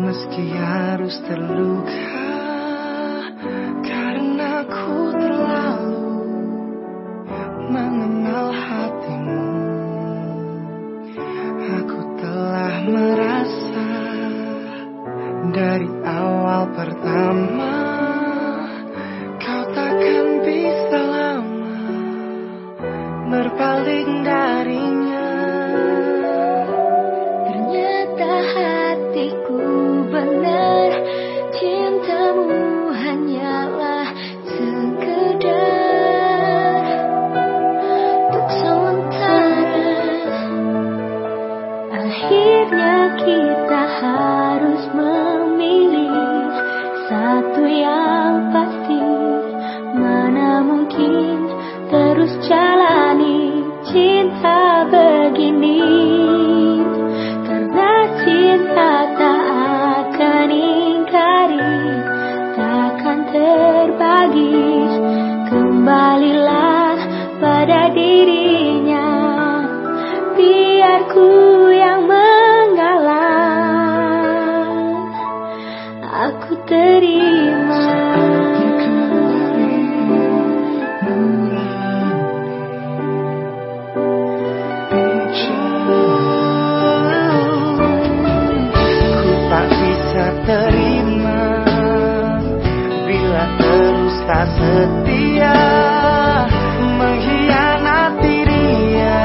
Meski harus terluka karena ku terlalu mengenal hatimu. Aku telah merasa dari awal pertama kau takkan bisa lama berpaling darinya. Ternyata hatiku benar, cintamu hanyalah sekedar untuk sementara. Akhirnya kita harus memilih satu yang pasti. Mana mungkin terus jalani cinta begini, karena cinta tak akan ingkari, takkan terbagi. Kembalilah pada dirinya, biar ku yang mengalah. Aku terima. Terima bila terus tak setia, mengkhianati dia,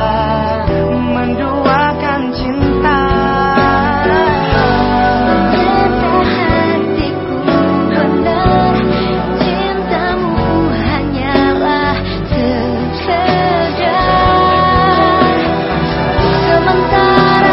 menduakan cinta. Ternyata hatiku benar, cintamu hanyalah sekedar sementara.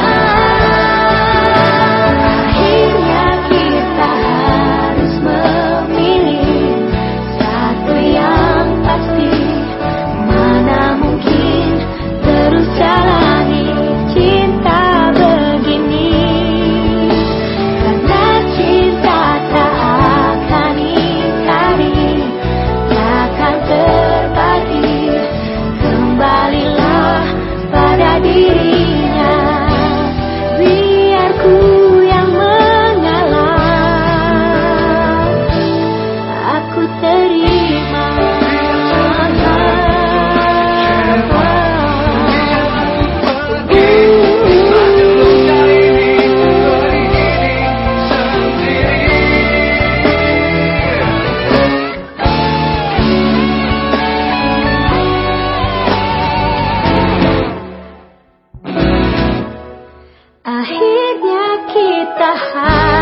Akhirnya kita